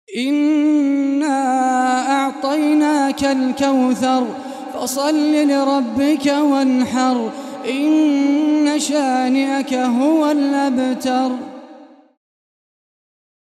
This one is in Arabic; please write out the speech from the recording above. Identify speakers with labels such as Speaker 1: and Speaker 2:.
Speaker 1: إنا أعطيناك الكوثر فصل لربك وانحر إن شانئك هو الأبتر.